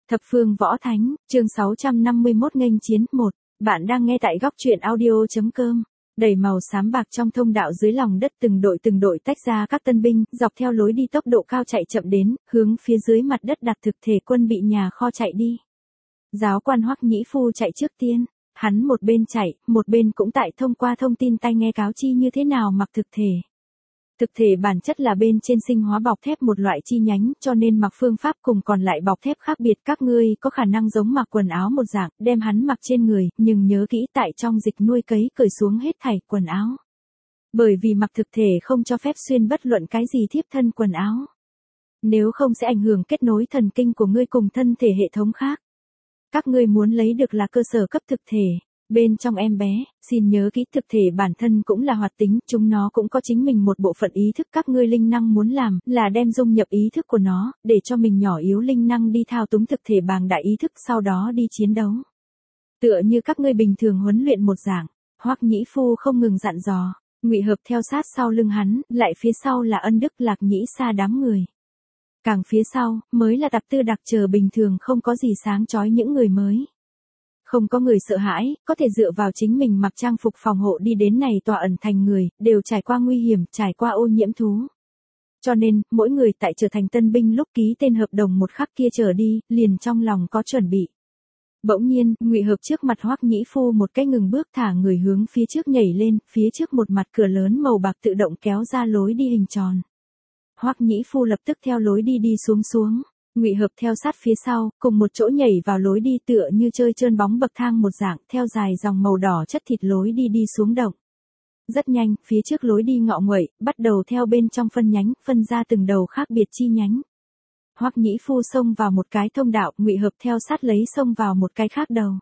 Thập phương võ thánh, chương 651 nghênh chiến 1. Bạn đang nghe tại góc truyện audio.com. Đầy màu xám bạc trong thông đạo dưới lòng đất, từng đội tách ra các tân binh, dọc theo lối đi tốc độ cao chạy chậm đến, hướng phía dưới mặt đất đặt thực thể quân bị nhà kho chạy đi. Giáo quan Hoắc Nhĩ Phu chạy trước tiên, hắn một bên chạy, một bên cũng tại thông qua thông tin tai nghe cáo chi như thế nào mặc thực thể. Thực thể bản chất là bên trên sinh hóa bọc thép một loại chi nhánh, cho nên mặc phương pháp cùng còn lại bọc thép khác biệt. Các ngươi có khả năng giống mặc quần áo một dạng, đem hắn mặc trên người, nhưng nhớ kỹ tại trong dịch nuôi cấy cởi xuống hết thảy quần áo. Bởi vì mặc thực thể không cho phép xuyên bất luận cái gì thiếp thân quần áo. Nếu không sẽ ảnh hưởng kết nối thần kinh của ngươi cùng thân thể hệ thống khác. Các ngươi muốn lấy được là cơ sở cấp thực thể. Bên trong em bé, xin nhớ kỹ thực thể bản thân cũng là hoạt tính, chúng nó cũng có chính mình một bộ phận ý thức. Các ngươi linh năng muốn làm là đem dung nhập ý thức của nó, để cho mình nhỏ yếu linh năng đi thao túng thực thể bàng đại ý thức, sau đó đi chiến đấu. Tựa như các ngươi bình thường huấn luyện một dạng, Hoắc Nhĩ Phu không ngừng dặn dò. Ngụy Hợp theo sát sau lưng hắn, lại phía sau là Ân Đức, Lạc Nhĩ Sa đám người. Càng phía sau, mới là Tạp Tư Đặc chờ bình thường không có gì sáng chói những người mới. Không có người sợ hãi, có thể dựa vào chính mình mặc trang phục phòng hộ đi đến này tòa ẩn thành người, đều trải qua nguy hiểm, trải qua ô nhiễm thú. Cho nên, mỗi người tại trở thành tân binh lúc ký tên hợp đồng một khắc kia trở đi, liền trong lòng có chuẩn bị. Bỗng nhiên, Ngụy Hợp trước mặt Hoắc Nhĩ Phu một cái ngừng bước, thả người hướng phía trước nhảy lên, phía trước một mặt cửa lớn màu bạc tự động kéo ra lối đi hình tròn. Hoắc Nhĩ Phu lập tức theo lối đi đi xuống. Ngụy Hợp theo sát phía sau, cùng một chỗ nhảy vào lối đi, tựa như chơi trơn bóng bậc thang một dạng, theo dài dòng màu đỏ chất thịt lối đi đi xuống động. Rất nhanh, phía trước lối đi ngọ nguậy, bắt đầu theo bên trong phân nhánh, phân ra từng đầu khác biệt chi nhánh. Hoắc Nhĩ Phu xông vào một cái thông đạo, Ngụy Hợp theo sát lấy xông vào một cái khác đầu.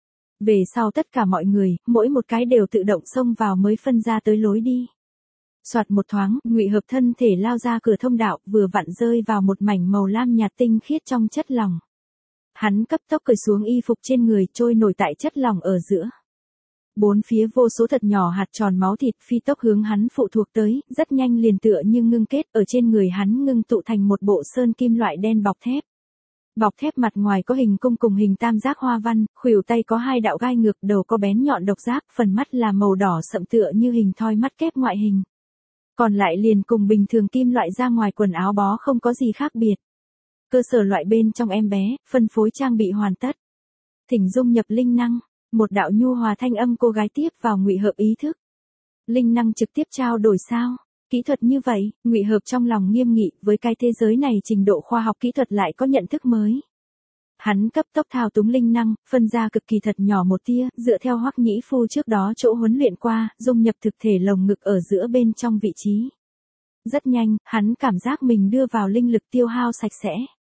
Về sau tất cả mọi người, mỗi một cái đều tự động xông vào mới phân ra tới lối đi. Soạt một thoáng, Ngụy Hợp thân thể lao ra cửa thông đạo, vừa vặn rơi vào một mảnh màu lam nhạt tinh khiết trong chất lỏng. Hắn cấp tốc cởi xuống y phục trên người, trôi nổi tại chất lỏng ở giữa. Bốn phía vô số thật nhỏ hạt tròn máu thịt phi tốc hướng hắn phụ thuộc tới, rất nhanh liền tựa như ngưng kết, ở trên người hắn ngưng tụ thành một bộ sơn kim loại đen bọc thép. Bọc thép mặt ngoài có hình cung cùng hình tam giác hoa văn, khuỷu tay có hai đạo gai ngược, đầu có bén nhọn độc giác, phần mắt là màu đỏ sậm tựa như hình thoi mắt kép ngoại hình. Còn lại liền cùng bình thường kim loại ra ngoài quần áo bó không có gì khác biệt. Cơ sở loại bên trong em bé, phân phối trang bị hoàn tất. Thỉnh dung nhập linh năng, một đạo nhu hòa thanh âm cô gái tiếp vào Ngụy Hợp ý thức. Linh năng trực tiếp trao đổi sao? Kỹ thuật như vậy, Ngụy Hợp trong lòng nghiêm nghị, với cái thế giới này trình độ khoa học kỹ thuật lại có nhận thức mới. Hắn cấp tốc thao túng linh năng, phân ra cực kỳ thật nhỏ một tia, dựa theo Hoắc Nhĩ Phu trước đó chỗ huấn luyện qua, dung nhập thực thể lồng ngực ở giữa bên trong vị trí. Rất nhanh, hắn cảm giác mình đưa vào linh lực tiêu hao sạch sẽ.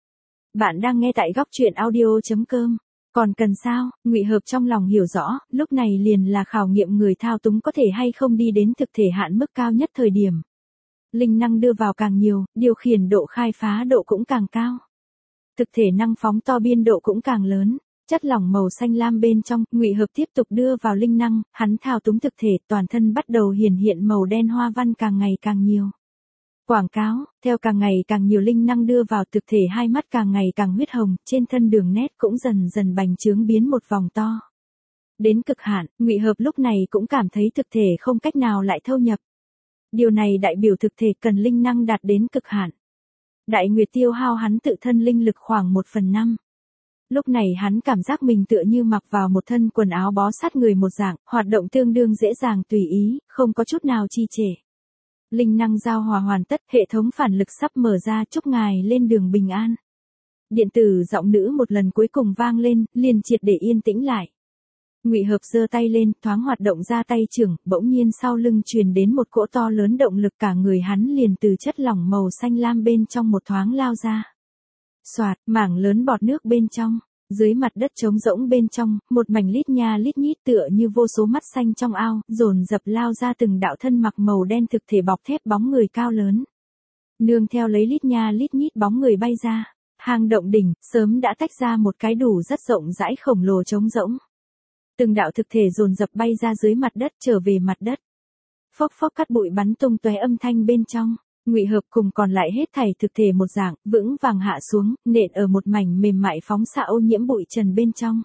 Bạn đang nghe tại góc truyện audio.com. Còn cần sao? Ngụy Hợp trong lòng hiểu rõ, lúc này liền là khảo nghiệm người thao túng có thể hay không đi đến thực thể hạn mức cao nhất thời điểm. Linh năng đưa vào càng nhiều, điều khiển độ khai phá độ cũng càng cao. Thực thể năng phóng to biên độ cũng càng lớn. Chất lỏng màu xanh lam bên trong, Ngụy Hợp tiếp tục đưa vào linh năng, hắn thao túng thực thể, toàn thân bắt đầu hiển hiện màu đen hoa văn càng ngày càng nhiều. Quảng cáo, theo càng ngày càng nhiều linh năng đưa vào thực thể, hai mắt càng ngày càng huyết hồng, trên thân đường nét cũng dần dần bành trướng biến một vòng to. Đến cực hạn, Ngụy Hợp lúc này cũng cảm thấy thực thể không cách nào lại thâu nhập. Điều này đại biểu thực thể cần linh năng đạt đến cực hạn. Đại Nguyệt tiêu hao hắn tự thân linh lực khoảng 1/5. Lúc này hắn cảm giác mình tựa như mặc vào một thân quần áo bó sát người một dạng, hoạt động tương đương dễ dàng tùy ý, không có chút nào trì trệ. Linh năng giao hòa hoàn tất, hệ thống phản lực sắp mở ra, chúc ngài lên đường bình an. Điện tử giọng nữ một lần cuối cùng vang lên, liền triệt để yên tĩnh lại. Ngụy Hợp giơ tay lên, thoáng hoạt động ra tay trưởng, bỗng nhiên sau lưng truyền đến một cỗ to lớn động lực, cả người hắn liền từ chất lỏng màu xanh lam bên trong một thoáng lao ra. Soạt, mảng lớn bọt nước bên trong, dưới mặt đất trống rỗng bên trong, một mảnh lít nha lít nhít tựa như vô số mắt xanh trong ao, dồn dập lao ra từng đạo thân mặc màu đen thực thể bọc thép bóng người cao lớn. Nương theo lấy lít nha lít nhít bóng người bay ra, hang động đỉnh sớm đã tách ra một cái đủ rất rộng rãi khổng lồ trống rỗng. Từng đạo thực thể dồn dập bay ra dưới mặt đất, trở về mặt đất. Phốc phốc cát bụi bắn tung tóe âm thanh bên trong. Ngụy Hợp cùng còn lại hết thảy thực thể một dạng, vững vàng hạ xuống, nện ở một mảnh mềm mại phóng xạ ô nhiễm bụi trần bên trong.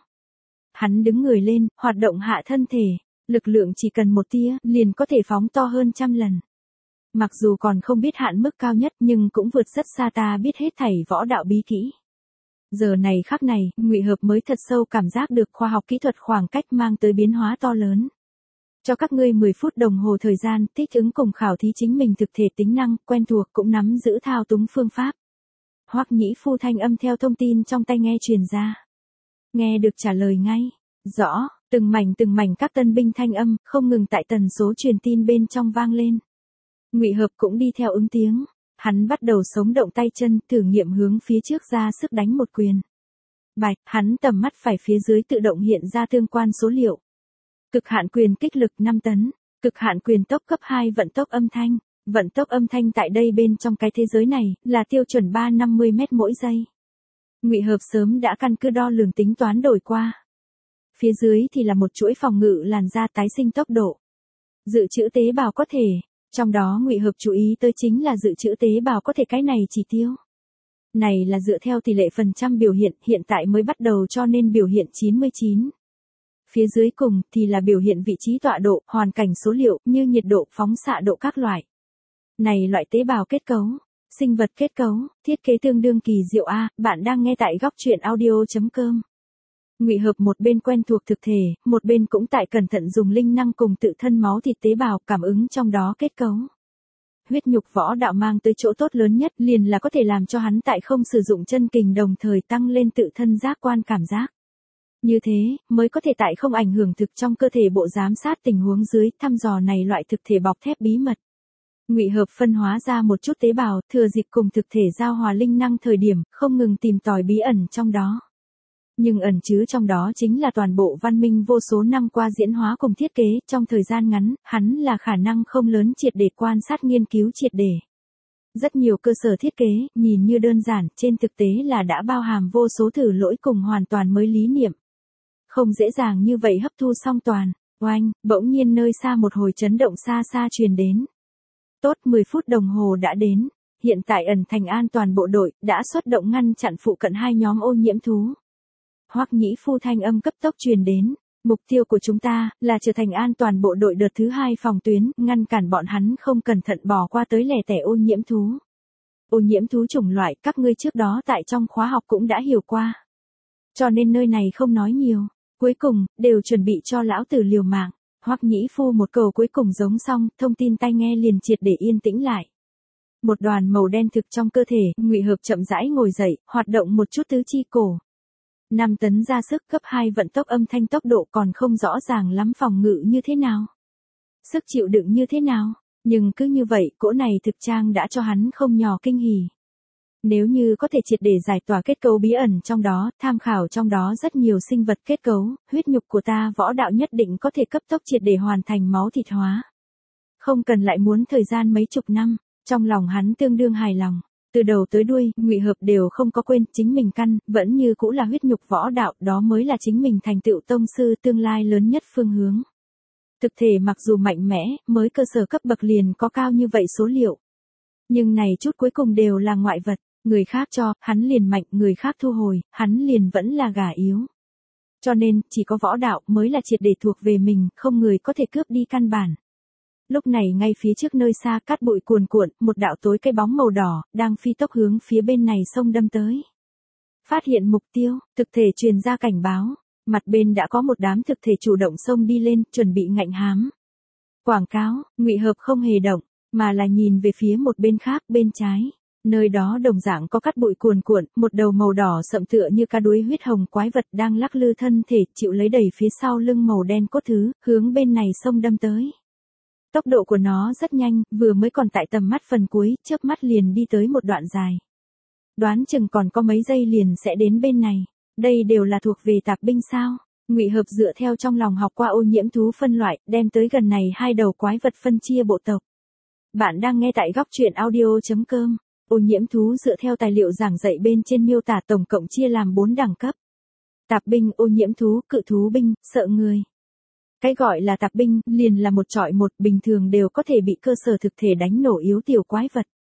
Hắn đứng người lên, hoạt động hạ thân thể, lực lượng chỉ cần một tia, liền có thể phóng to hơn trăm lần. Mặc dù còn không biết hạn mức cao nhất nhưng cũng vượt rất xa ta biết hết thảy võ đạo bí kỹ. Giờ này khắc này, Ngụy Hợp mới thật sâu cảm giác được khoa học kỹ thuật khoảng cách mang tới biến hóa to lớn. Cho các ngươi 10 phút đồng hồ thời gian, thích ứng cùng khảo thí chính mình thực thể tính năng, quen thuộc cũng nắm giữ thao túng phương pháp. Hoắc Nhĩ Phu thanh âm theo thông tin trong tai nghe truyền ra. Nghe được trả lời ngay. Rõ, từng mảnh các tân binh thanh âm, không ngừng tại tần số truyền tin bên trong vang lên. Ngụy Hợp cũng đi theo ứng tiếng. Hắn bắt đầu sống động tay chân, thử nghiệm hướng phía trước ra sức đánh một quyền. Bạch, hắn tầm mắt phải phía dưới tự động hiện ra tương quan số liệu. Cực hạn quyền kích lực 5 tấn, cực hạn quyền tốc cấp 2 vận tốc âm thanh. Vận tốc âm thanh tại đây bên trong cái thế giới này, là tiêu chuẩn 350 mét mỗi giây. Ngụy Hợp sớm đã căn cứ đo lường tính toán đổi qua. Phía dưới thì là một chuỗi phòng ngự làn da tái sinh tốc độ. Dự trữ tế bào có thể. Trong đó Ngụy Hợp chú ý tới chính là dự trữ tế bào có thể cái này chỉ tiêu. Này là dựa theo tỷ lệ phần trăm biểu hiện, hiện tại mới bắt đầu cho nên biểu hiện 99. Phía dưới cùng thì là biểu hiện vị trí tọa độ, hoàn cảnh số liệu như nhiệt độ, phóng xạ độ các loại. Này loại tế bào kết cấu, sinh vật kết cấu, thiết kế tương đương kỳ diệu a, bạn đang nghe tại góc truyện audio.com. Ngụy Hợp một bên quen thuộc thực thể, một bên cũng tại cẩn thận dùng linh năng cùng tự thân máu thịt tế bào cảm ứng trong đó kết cấu. Huyết nhục võ đạo mang tới chỗ tốt lớn nhất liền là có thể làm cho hắn tại không sử dụng chân kình đồng thời tăng lên tự thân giác quan cảm giác. Như thế, mới có thể tại không ảnh hưởng thực trong cơ thể bộ giám sát tình huống dưới thăm dò này loại thực thể bọc thép bí mật. Ngụy Hợp phân hóa ra một chút tế bào, thừa dịp cùng thực thể giao hòa linh năng thời điểm, không ngừng tìm tòi bí ẩn trong đó. Nhưng ẩn chứa trong đó chính là toàn bộ văn minh vô số năm qua diễn hóa cùng thiết kế, trong thời gian ngắn, hắn là khả năng không lớn triệt để quan sát nghiên cứu triệt để. Rất nhiều cơ sở thiết kế, nhìn như đơn giản, trên thực tế là đã bao hàm vô số thử lỗi cùng hoàn toàn mới lý niệm. Không dễ dàng như vậy hấp thu song toàn. Oanh, bỗng nhiên nơi xa một hồi chấn động xa xa truyền đến. Tốt 10 phút đồng hồ đã đến. Hiện tại ẩn thành an toàn bộ đội, đã xuất động ngăn chặn phụ cận hai nhóm ô nhiễm thú. Hoắc Nhĩ Phu thanh âm cấp tốc truyền đến. Mục tiêu của chúng ta, là trở thành an toàn bộ đội đợt thứ 2 phòng tuyến, ngăn cản bọn hắn không cẩn thận bỏ qua tới lẻ tẻ ô nhiễm thú. Ô nhiễm thú chủng loại, các ngươi trước đó tại trong khóa học cũng đã hiểu qua. Cho nên nơi này không nói nhiều. Cuối cùng, đều chuẩn bị cho lão tử liều mạng. Hoắc Nhĩ Phu một cầu cuối cùng giống xong, thông tin tai nghe liền triệt để yên tĩnh lại. Một đoàn màu đen thực trong cơ thể, Ngụy Hợp chậm rãi ngồi dậy, hoạt động một chút tứ chi cổ. 5 tấn ra sức cấp 2 vận tốc âm thanh tốc độ còn không rõ ràng lắm phòng ngự như thế nào. Sức chịu đựng như thế nào, nhưng cứ như vậy, cỗ này thực trang đã cho hắn không nhỏ kinh hỉ. Nếu như có thể triệt để giải tỏa kết cấu bí ẩn trong đó, tham khảo trong đó rất nhiều sinh vật kết cấu, huyết nhục của ta võ đạo nhất định có thể cấp tốc triệt để hoàn thành máu thịt hóa. Không cần lại muốn thời gian mấy chục năm, trong lòng hắn tương đương hài lòng. Từ đầu tới đuôi, Ngụy Hợp đều không có quên chính mình căn, vẫn như cũ là huyết nhục võ đạo, đó mới là chính mình thành tựu tông sư tương lai lớn nhất phương hướng. Thực thể mặc dù mạnh mẽ, mới cơ sở cấp bậc liền có cao như vậy số liệu. Nhưng này chút cuối cùng đều là ngoại vật, người khác cho, hắn liền mạnh, người khác thu hồi, hắn liền vẫn là gà yếu. Cho nên, chỉ có võ đạo mới là triệt để thuộc về mình, không người có thể cướp đi căn bản. Lúc này ngay phía trước nơi xa cát bụi cuồn cuộn, một đạo tối cái bóng màu đỏ, đang phi tốc hướng phía bên này sông đâm tới. Phát hiện mục tiêu, thực thể truyền ra cảnh báo, mặt bên đã có một đám thực thể chủ động xông đi lên, chuẩn bị ngạnh hám. Quảng cáo, Ngụy Hợp không hề động, mà là nhìn về phía một bên khác, bên trái. Nơi đó đồng dạng có cát bụi cuồn cuộn, một đầu màu đỏ sậm tựa như cá đuối huyết hồng quái vật đang lắc lư thân thể, chịu lấy đẩy phía sau lưng màu đen cốt thứ, hướng bên này sông đâm tới. Tốc độ của nó rất nhanh, vừa mới còn tại tầm mắt phần cuối, chớp mắt liền đi tới một đoạn dài. Đoán chừng còn có mấy giây liền sẽ đến bên này. Đây đều là thuộc về tạp binh sao? Ngụy Hợp dựa theo trong lòng học qua ô nhiễm thú phân loại, đem tới gần này hai đầu quái vật phân chia bộ tộc. Bạn đang nghe tại góc truyện audio.com. Ô nhiễm thú dựa theo tài liệu giảng dạy bên trên miêu tả tổng cộng chia làm 4 đẳng cấp. Tạp binh, ô nhiễm thú, cự thú binh, sợ người. Cái gọi là tạp binh, liền là một chọi một, bình thường đều có thể bị cơ sở thực thể đánh nổ yếu tiểu quái vật.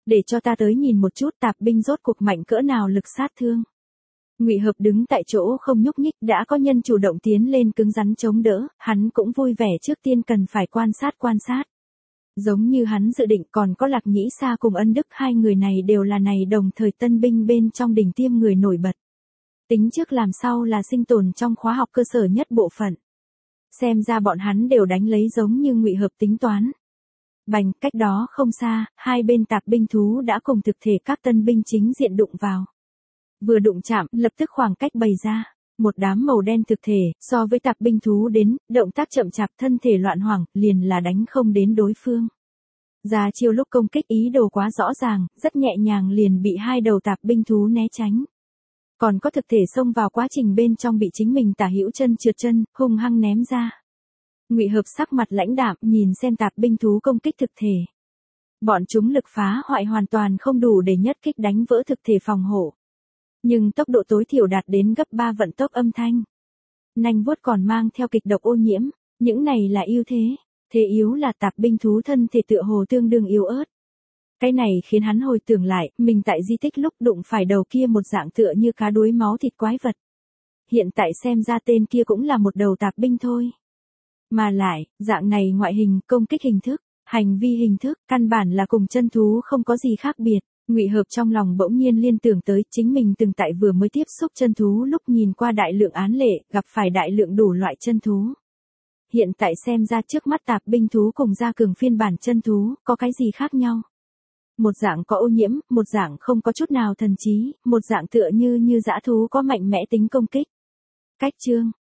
để cho ta tới nhìn một chút tạp binh rốt cuộc mạnh cỡ nào lực sát thương. Ngụy Hợp đứng tại chỗ không nhúc nhích, đã có nhân chủ động tiến lên cứng rắn chống đỡ, hắn cũng vui vẻ trước tiên cần phải quan sát. Giống như hắn dự định còn có Lạc Nhĩ Sa cùng Ân Đức, hai người này đều là này đồng thời tân binh bên trong đỉnh tiêm người nổi bật. Tính trước làm sao là sinh tồn trong khóa học cơ sở nhất bộ phận. Xem ra bọn hắn đều đánh lấy giống như Ngụy Hợp tính toán. Bành, cách đó không xa, hai bên tạp binh thú đã cùng thực thể các tân binh chính diện đụng vào. Vừa đụng chạm, lập tức khoảng cách bày ra. Một đám màu đen thực thể, so với tạp binh thú đến, động tác chậm chạp, thân thể loạn hoảng, liền là đánh không đến đối phương. Ra chiêu lúc công kích ý đồ quá rõ ràng, rất nhẹ nhàng liền bị hai đầu tạp binh thú né tránh. Còn có thực thể xông vào quá trình bên trong bị chính mình tả hữu chân trượt chân, hung hăng ném ra. Ngụy Hợp sắc mặt lãnh đạm, nhìn xem tạp binh thú công kích thực thể. Bọn chúng lực phá hoại hoàn toàn không đủ để nhất kích đánh vỡ thực thể phòng hộ. Nhưng tốc độ tối thiểu đạt đến gấp 3 vận tốc âm thanh. Nanh vuốt còn mang theo kịch độc ô nhiễm, những này là ưu thế. Thế yếu là tạp binh thú thân thể tựa hồ tương đương yếu ớt. Cái này khiến hắn hồi tưởng lại, mình tại di tích lúc đụng phải đầu kia một dạng tựa như cá đuối máu thịt quái vật. Hiện tại xem ra tên kia cũng là một đầu tạp binh thôi. Mà lại, dạng này ngoại hình, công kích hình thức, hành vi hình thức, căn bản là cùng chân thú không có gì khác biệt. Ngụy Hợp trong lòng bỗng nhiên liên tưởng tới chính mình từng tại vừa mới tiếp xúc chân thú lúc nhìn qua đại lượng án lệ, gặp phải đại lượng đủ loại chân thú. Hiện tại xem ra trước mắt tạp binh thú cùng gia cường phiên bản chân thú, có cái gì khác nhau? Một dạng có ô nhiễm, một dạng không có chút nào thần trí, một dạng tựa như dã thú có mạnh mẽ tính công kích. Cách chương,